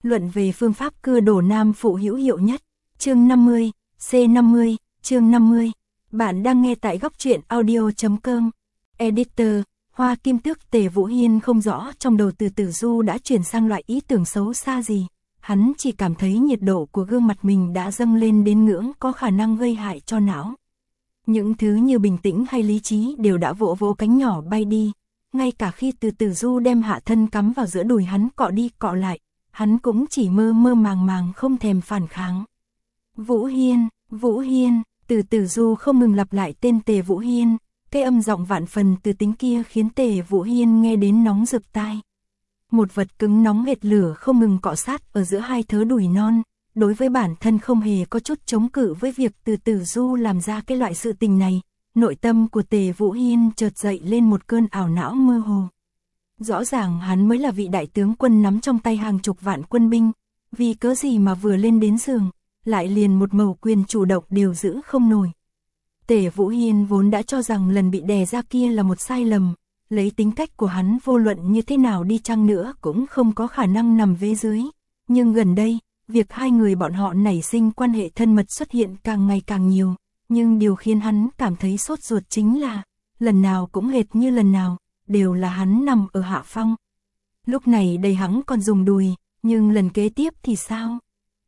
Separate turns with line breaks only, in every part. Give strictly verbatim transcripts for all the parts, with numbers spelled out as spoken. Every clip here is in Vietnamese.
luận về phương pháp cưa đổ nam phụ hữu hiệu nhất. Chương năm mươi, C năm mươi, chương năm mươi. Bạn đang nghe tại góc truyện audio chấm com. Editor, Hoa Kim Tước. Tề Vũ Hiên không rõ trong đầu Từ Tử Du đã chuyển sang loại ý tưởng xấu xa gì. Hắn chỉ cảm thấy nhiệt độ của gương mặt mình đã dâng lên đến ngưỡng có khả năng gây hại cho não. Những thứ như bình tĩnh hay lý trí đều đã vỗ vỗ cánh nhỏ bay đi. Ngay cả khi Từ Tử Du đem hạ thân cắm vào giữa đùi hắn cọ đi cọ lại, hắn cũng chỉ mơ mơ màng màng không thèm phản kháng. Vũ Hiên, Vũ Hiên, Từ Tử Du không ngừng lặp lại tên Tề Vũ Hiên, cái âm giọng vạn phần từ tính kia khiến Tề Vũ Hiên nghe đến nóng rực tai. Một vật cứng nóng hệt lửa không ngừng cọ sát ở giữa hai thớ đùi non, đối với bản thân không hề có chút chống cự với việc Từ Tử Du làm ra cái loại sự tình này, nội tâm của Tề Vũ Hiên chợt dậy lên một cơn ảo não mơ hồ. Rõ ràng hắn mới là vị đại tướng quân nắm trong tay hàng chục vạn quân binh, vì cớ gì mà vừa lên đến giường, lại liền một mẩu quyền chủ động đều giữ không nổi. Tề Vũ Hiên vốn đã cho rằng lần bị đè ra kia là một sai lầm, lấy tính cách của hắn vô luận như thế nào đi chăng nữa cũng không có khả năng nằm vế dưới. Nhưng gần đây, việc hai người bọn họ nảy sinh quan hệ thân mật xuất hiện càng ngày càng nhiều, nhưng điều khiến hắn cảm thấy sốt ruột chính là, lần nào cũng hệt như lần nào, đều là hắn nằm ở hạ phong. Lúc này đây hắn còn dùng đùi, nhưng lần kế tiếp thì sao?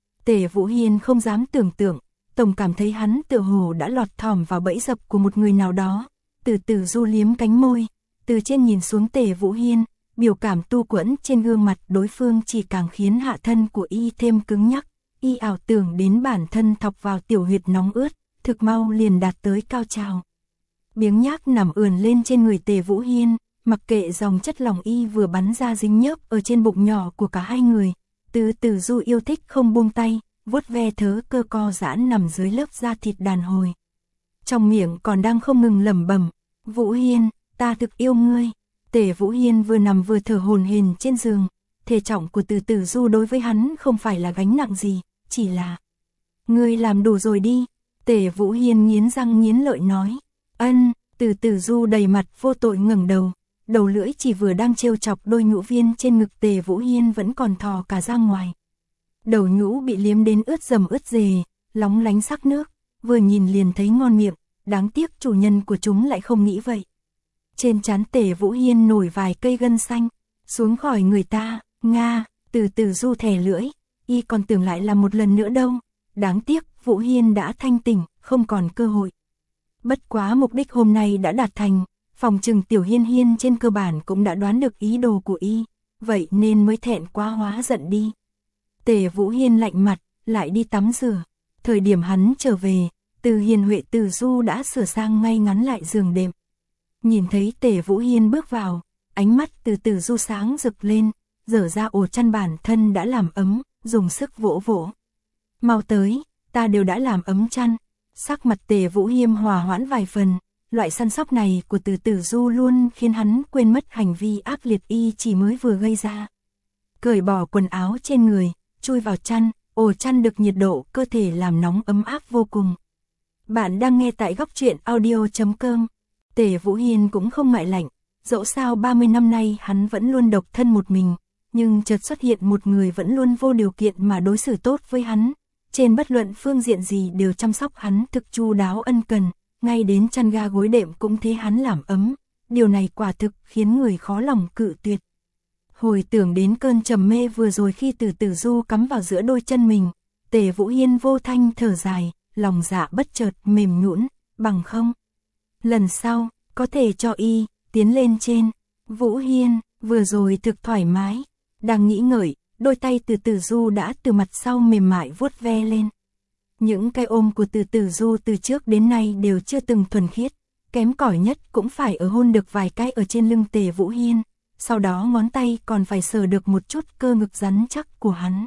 Tề Vũ Hiên không dám tưởng tượng, tổng cảm thấy hắn tựa hồ đã lọt thỏm vào bẫy dập của một người nào đó. Từ Tử Du liếm cánh môi, từ trên nhìn xuống Tề Vũ Hiên, biểu cảm tu quẫn trên gương mặt đối phương chỉ càng khiến hạ thân của y thêm cứng nhắc. Y ảo tưởng đến bản thân thọc vào tiểu huyệt nóng ướt, thực mau liền đạt tới cao trào. Biếng nhác nằm ườn lên trên người Tề Vũ Hiên, mặc kệ dòng chất lỏng y vừa bắn ra dính nhớp ở trên bụng nhỏ của cả hai người. Từ Tử Du yêu thích không buông tay, vuốt ve thớ cơ co giãn nằm dưới lớp da thịt đàn hồi. Trong miệng còn đang không ngừng lẩm bẩm, Vũ Hiên, ta thực yêu ngươi. Tề Vũ Hiên vừa nằm vừa thở hổn hển trên giường, thể trọng của Từ Tử Du đối với hắn không phải là gánh nặng gì, chỉ là ngươi làm đủ rồi đi. Tề Vũ Hiên nghiến răng nghiến lợi nói, ân. Từ Tử Du đầy mặt vô tội ngẩng đầu, đầu lưỡi chỉ vừa đang trêu chọc đôi nhũ viên trên ngực Tề Vũ Hiên vẫn còn thò cả ra ngoài. Đầu nhũ bị liếm đến ướt dầm ướt dề, lóng lánh sắc nước, vừa nhìn liền thấy ngon miệng, đáng tiếc chủ nhân của chúng lại không nghĩ vậy. Trên trán Tề Vũ Hiên nổi vài cây gân xanh, xuống khỏi người ta, nga. Từ Tử Du thè lưỡi, y còn tưởng lại là một lần nữa đâu, đáng tiếc Vũ Hiên đã thanh tỉnh, không còn cơ hội. Bất quá mục đích hôm nay đã đạt thành, phòng trừng Tiểu Hiên Hiên trên cơ bản cũng đã đoán được ý đồ của y, vậy nên mới thẹn quá hóa giận đi. Tề Vũ Hiên lạnh mặt, lại đi tắm rửa. Thời điểm hắn trở về, Từ Hiền Huệ Từ Du đã sửa sang ngay ngắn lại giường đệm. Nhìn thấy Tề Vũ Hiên bước vào, ánh mắt Từ Tử Du sáng rực lên, dở ra ổ chăn bản thân đã làm ấm, dùng sức vỗ vỗ. Mau tới, ta đều đã làm ấm chăn. Sắc mặt Tề Vũ Hiên hòa hoãn vài phần, loại săn sóc này của Từ Tử Du luôn khiến hắn quên mất hành vi ác liệt y chỉ mới vừa gây ra. Cởi bỏ quần áo trên người, chui vào chăn, ổ chăn được nhiệt độ cơ thể làm nóng ấm áp vô cùng. Bạn đang nghe tại góc truyện audio chấm com. Tề Vũ Hiên cũng không ngại lạnh, dẫu sao ba mươi năm nay hắn vẫn luôn độc thân một mình, nhưng chợt xuất hiện một người vẫn luôn vô điều kiện mà đối xử tốt với hắn. Trên bất luận phương diện gì đều chăm sóc hắn thực chu đáo ân cần, ngay đến chăn ga gối đệm cũng thế hắn làm ấm, điều này quả thực khiến người khó lòng cự tuyệt. Hồi tưởng đến cơn trầm mê vừa rồi khi Từ Tử Du cắm vào giữa đôi chân mình, Tề Vũ Hiên vô thanh thở dài, lòng dạ bất chợt mềm nhũn, bằng không. Lần sau, có thể cho y, tiến lên trên. Vũ Hiên, vừa rồi thực thoải mái, đang nghĩ ngợi, đôi tay Từ Tử Du đã từ mặt sau mềm mại vuốt ve lên. Những cái ôm của Từ Tử Du từ trước đến nay đều chưa từng thuần khiết, kém cỏi nhất cũng phải ở hôn được vài cái ở trên lưng Tề Vũ Hiên, sau đó ngón tay còn phải sờ được một chút cơ ngực rắn chắc của hắn.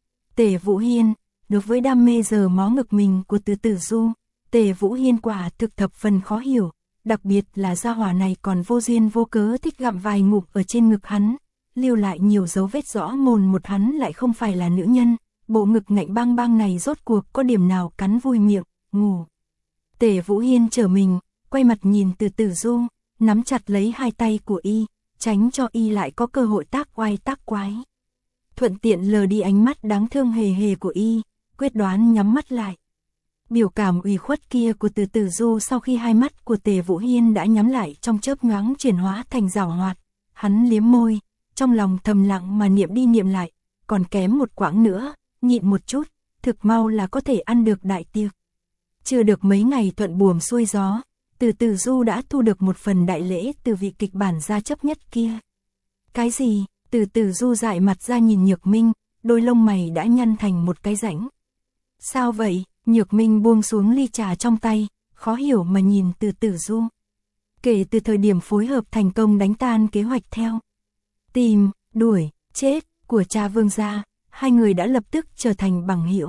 Tề Vũ Hiên, đối với đam mê giờ mó ngực mình của Từ Tử Du, Tề Vũ Hiên quả thực thập phần khó hiểu, đặc biệt là gia hỏa này còn vô duyên vô cớ thích gặm vài ngụm ở trên ngực hắn, lưu lại nhiều dấu vết rõ mồn một hắn lại không phải là nữ nhân, bộ ngực ngạnh bang bang này rốt cuộc có điểm nào cắn vui miệng, ngủ. Tề Vũ Hiên trở mình, quay mặt nhìn Từ Tử Du, nắm chặt lấy hai tay của y, tránh cho y lại có cơ hội tác oai tác quái. thuận tiện lờ đi ánh mắt đáng thương hề hề của y, quyết đoán nhắm mắt lại. Biểu cảm ủy khuất kia của Từ Tử Du sau khi hai mắt của Tề Vũ Hiên đã nhắm lại trong chớp nhoáng chuyển hóa thành giảo hoạt, hắn liếm môi, trong lòng thầm lặng mà niệm đi niệm lại, còn kém một quãng nữa, nhịn một chút, thực mau là có thể ăn được đại tiệc. Chưa được mấy ngày thuận buồm xuôi gió, Từ Tử Du đã thu được một phần đại lễ từ vị kịch bản gia chấp nhất kia. Cái gì? Từ Tử Du dại mặt ra nhìn Nhược Minh, đôi lông mày đã nhăn thành một cái rãnh. Sao vậy? Nhược Minh buông xuống ly trà trong tay, khó hiểu mà nhìn Từ Tử Du. Kể từ thời điểm phối hợp thành công đánh tan kế hoạch theo tìm, đuổi, chết của cha Vương gia, hai người đã lập tức trở thành bằng hữu.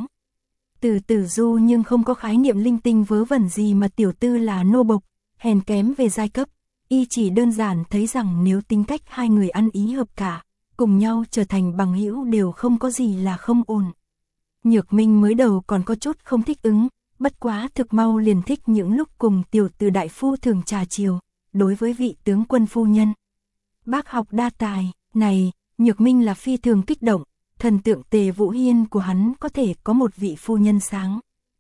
Từ Tử Du nhưng không có khái niệm linh tinh vớ vẩn gì mà tiểu tư là nô bộc, hèn kém về giai cấp, y chỉ đơn giản thấy rằng nếu tính cách hai người ăn ý hợp cả, cùng nhau trở thành bằng hữu đều không có gì là không ổn. Nhược Minh mới đầu còn có chút không thích ứng, bất quá thực mau liền thích những lúc cùng tiểu từ đại phu thường trà chiều, đối với vị tướng quân phu nhân. Bác học đa tài, này, Nhược Minh là phi thường kích động, thần tượng Tề Vũ Hiên của hắn có thể có một vị phu nhân sáng.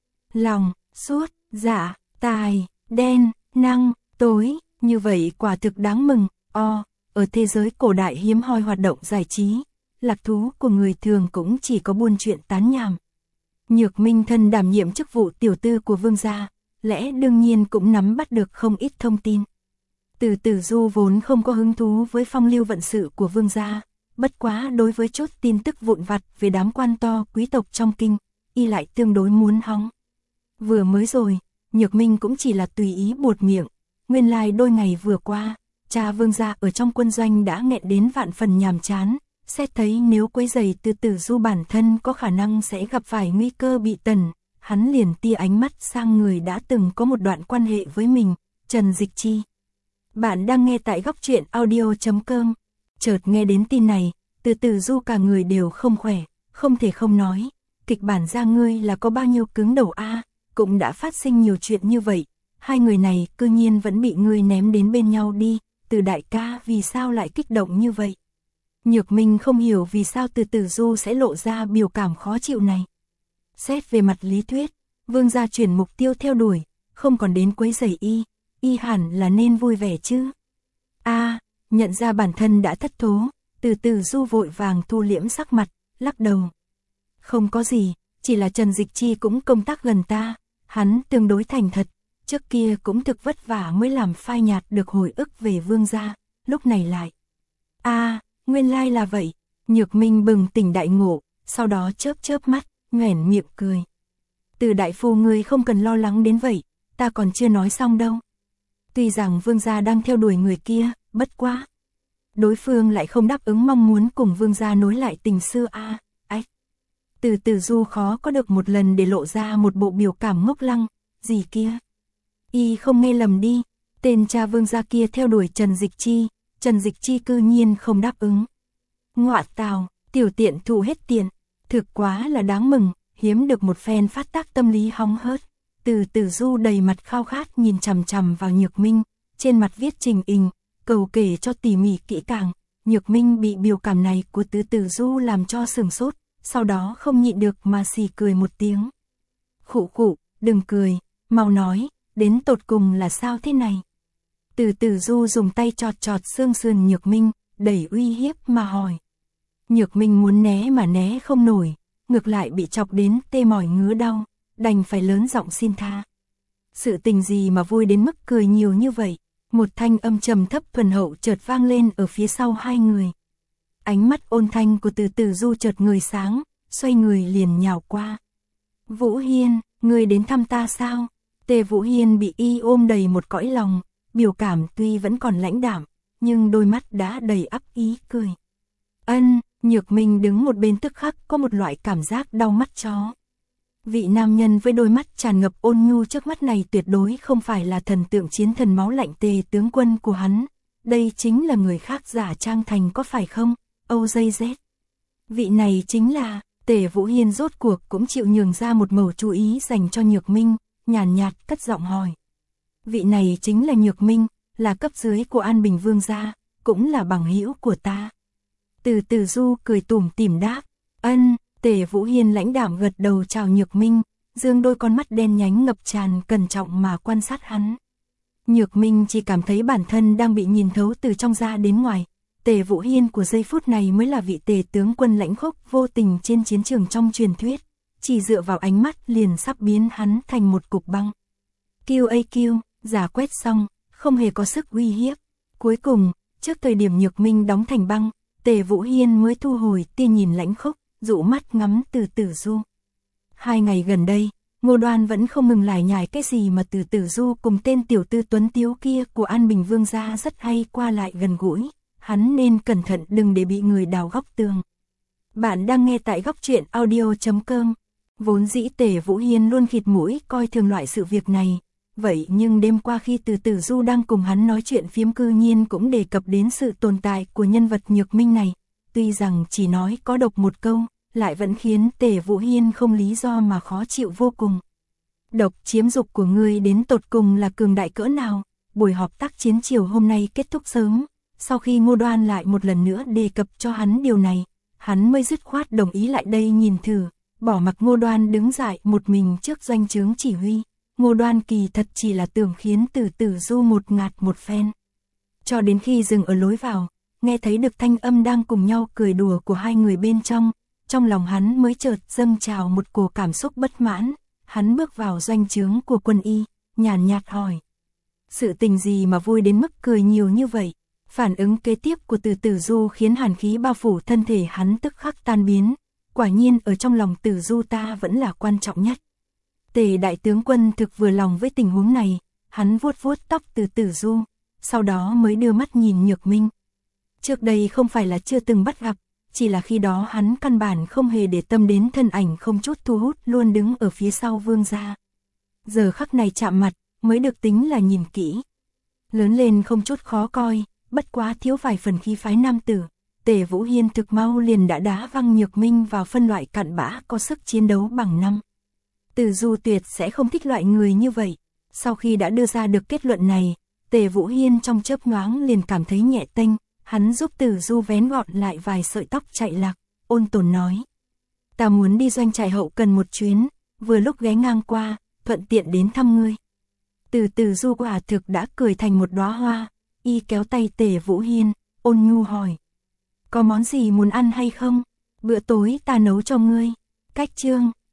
Lòng, suốt, dạ, tài, đen, năng, tối, như vậy quả thực đáng mừng, o, ở thế giới cổ đại hiếm hoi hoạt động giải trí. Lạc thú của người thường cũng chỉ có buôn chuyện tán nhảm. Nhược Minh thân đảm nhiệm chức vụ tiểu tư của Vương gia, lẽ đương nhiên cũng nắm bắt được không ít thông tin. Từ Tử Du vốn không có hứng thú với phong lưu vận sự của Vương gia, bất quá đối với chút tin tức vụn vặt về đám quan to quý tộc trong kinh, y lại tương đối muốn hóng. Vừa mới rồi, Nhược Minh cũng chỉ là tùy ý buột miệng, nguyên lai like đôi ngày vừa qua, cha Vương gia ở trong quân doanh đã nghẹn đến vạn phần nhàm chán. Xét thấy nếu quấy rầy Từ Tử Du bản thân có khả năng sẽ gặp phải nguy cơ bị tần, hắn liền tia ánh mắt sang người đã từng có một đoạn quan hệ với mình, Trần Dịch Chi. Bạn đang nghe tại góc truyện audio chấm com. Chợt nghe đến tin này, Từ Tử Du cả người đều không khỏe, không thể không nói, kịch bản ra ngươi là có bao nhiêu cứng đầu a, cũng đã phát sinh nhiều chuyện như vậy, hai người này cư nhiên vẫn bị ngươi ném đến bên nhau đi, Từ đại ca vì sao lại kích động như vậy? Nhược Minh không hiểu vì sao Từ Tử Du sẽ lộ ra biểu cảm khó chịu này. Xét về mặt lý thuyết, Vương gia chuyển mục tiêu theo đuổi, không còn đến quấy rầy y, y hẳn là nên vui vẻ chứ. A, à, nhận ra bản thân đã thất thố, Từ Tử Du vội vàng thu liễm sắc mặt, lắc đầu. Không có gì, chỉ là Trần Dịch Chi cũng công tác gần ta, hắn tương đối thành thật, trước kia cũng thực vất vả mới làm phai nhạt được hồi ức về Vương gia, lúc này lại. A, à, nguyên lai là vậy, Nhược Minh bừng tỉnh đại ngộ, sau đó chớp chớp mắt, nhoẻn miệng cười. Từ đại phu ngươi không cần lo lắng đến vậy, ta còn chưa nói xong đâu. Tuy rằng Vương gia đang theo đuổi người kia, bất quá. Đối phương lại không đáp ứng mong muốn cùng Vương gia nối lại tình xưa a, à, ách. Từ Tử Du khó có được một lần để lộ ra một bộ biểu cảm ngốc lăng, gì kia. Y không nghe lầm đi, tên cha Vương gia kia theo đuổi Trần Dịch Chi. Trần Dịch Chi cư nhiên không đáp ứng. Ngọa tào, tiểu tiện thù hết tiền, thực quá là đáng mừng, hiếm được một phen phát tác tâm lý hóng hớt. Từ Tử Du đầy mặt khao khát nhìn chằm chằm vào Nhược Minh, trên mặt viết trình hình, cầu kể cho tỉ mỉ kỹ càng. Nhược Minh bị biểu cảm này của Từ Tử Du làm cho sửng sốt, sau đó không nhịn được mà xì cười một tiếng. Khụ khụ, đừng cười, mau nói, đến tột cùng là sao thế này? Từ Tử Du dùng tay chọt chọt xương sườn Nhược Minh, đầy uy hiếp mà hỏi. Nhược Minh muốn né mà né không nổi, ngược lại bị chọc đến tê mỏi ngứa đau, đành phải lớn giọng xin tha. Sự tình gì mà vui đến mức cười nhiều như vậy? Một thanh âm trầm thấp thuần hậu chợt vang lên ở phía sau hai người. Ánh mắt ôn thanh của Từ Tử Du chợt người sáng, xoay người liền nhào qua. Vũ Hiên, ngươi đến thăm ta sao? Tề Vũ Hiên bị y ôm đầy một cõi lòng, biểu cảm tuy vẫn còn lãnh đạm, nhưng đôi mắt đã đầy ắp ý cười. Ân, Nhược Minh đứng một bên tức khắc có một loại cảm giác đau mắt chó. Vị nam nhân với đôi mắt tràn ngập ôn nhu trước mắt này tuyệt đối không phải là thần tượng chiến thần máu lạnh Tề tướng quân của hắn. Đây chính là người khác giả trang thành có phải không? Âu dây Z. Vị này chính là, Tề Vũ Hiên rốt cuộc cũng chịu nhường ra một mẩu chú ý dành cho Nhược Minh, nhàn nhạt, nhạt cất giọng hỏi. Vị này chính là Nhược Minh, là cấp dưới của An Bình Vương gia, cũng là bằng hữu của ta. Từ Từ Du cười tủm tỉm đáp, ân. Tề Vũ Hiên lãnh đạm gật đầu chào Nhược Minh, dương đôi con mắt đen nhánh ngập tràn cẩn trọng mà quan sát hắn. Nhược Minh chỉ cảm thấy bản thân đang bị nhìn thấu từ trong ra đến ngoài. Tề Vũ Hiên của giây phút này mới là vị tề tướng quân lãnh khốc vô tình trên chiến trường trong truyền thuyết, chỉ dựa vào ánh mắt liền sắp biến hắn thành một cục băng. Q A Q, giả quét xong, không hề có sức uy hiếp. Cuối cùng, trước thời điểm Nhược Minh đóng thành băng, Tề Vũ Hiên mới thu hồi tia nhìn lãnh khốc, dụ mắt ngắm Từ Từ Du. Hai ngày gần đây, Ngô Đoan vẫn không ngừng lải nhải cái gì mà Từ Từ Du cùng tên tiểu tư tuấn tiếu kia của An Bình Vương gia rất hay qua lại gần gũi, hắn nên cẩn thận đừng để bị người đào góc tường. Bạn đang nghe tại góc truyện audio chấm com. Vốn dĩ Tề Vũ Hiên luôn khịt mũi coi thường loại sự việc này, vậy nhưng đêm qua khi Từ Từ Du đang cùng hắn nói chuyện phiếm cư nhiên cũng đề cập đến sự tồn tại của nhân vật Nhược Minh này, tuy rằng chỉ nói có độc một câu, lại vẫn khiến Tề Vũ Hiên không lý do mà khó chịu vô cùng. Độc chiếm dục của ngươi đến tột cùng là cường đại cỡ nào? Buổi họp tác chiến chiều hôm nay kết thúc sớm, sau khi Ngô Đoan lại một lần nữa đề cập cho hắn điều này, hắn mới dứt khoát đồng ý lại đây nhìn thử, bỏ mặc Ngô Đoan đứng dại một mình trước doanh trướng chỉ huy. Ngô Đoan kỳ thật chỉ là tưởng khiến Từ Từ Du một ngạt một phen. Cho đến khi dừng ở lối vào, nghe thấy được thanh âm đang cùng nhau cười đùa của hai người bên trong, trong lòng hắn mới chợt dâng trào một cổ cảm xúc bất mãn. Hắn bước vào doanh trướng của quân y, nhàn nhạt hỏi. Sự tình gì mà vui đến mức cười nhiều như vậy? Phản ứng kế tiếp của Từ Từ Du khiến hàn khí bao phủ thân thể hắn tức khắc tan biến. Quả nhiên ở trong lòng Từ Du ta vẫn là quan trọng nhất. Tề đại tướng quân thực vừa lòng với tình huống này, hắn vuốt vuốt tóc Từ Từ Du, sau đó mới đưa mắt nhìn Nhược Minh. Trước đây không phải là chưa từng bắt gặp, chỉ là khi đó hắn căn bản không hề để tâm đến thân ảnh không chút thu hút luôn đứng ở phía sau vương gia. Giờ khắc này chạm mặt, mới được tính là nhìn kỹ. Lớn lên không chút khó coi, bất quá thiếu vài phần khí phái nam tử. Tề Vũ Hiên thực mau liền đã đá văng Nhược Minh vào phân loại cặn bã có sức chiến đấu bằng năm. Từ Du tuyệt sẽ không thích loại người như vậy. Sau khi đã đưa ra được kết luận này, Tề Vũ Hiên trong chớp nhoáng liền cảm thấy nhẹ tênh. Hắn giúp Từ Du vén gọn lại vài sợi tóc chạy lạc, ôn tồn nói. Ta muốn đi doanh trại hậu cần một chuyến, vừa lúc ghé ngang qua, thuận tiện đến thăm ngươi. Từ Từ Du quả thực đã cười thành một đóa hoa, y kéo tay Tề Vũ Hiên, ôn nhu hỏi. Có món gì muốn ăn hay không? Bữa tối ta nấu cho ngươi. Cách chương.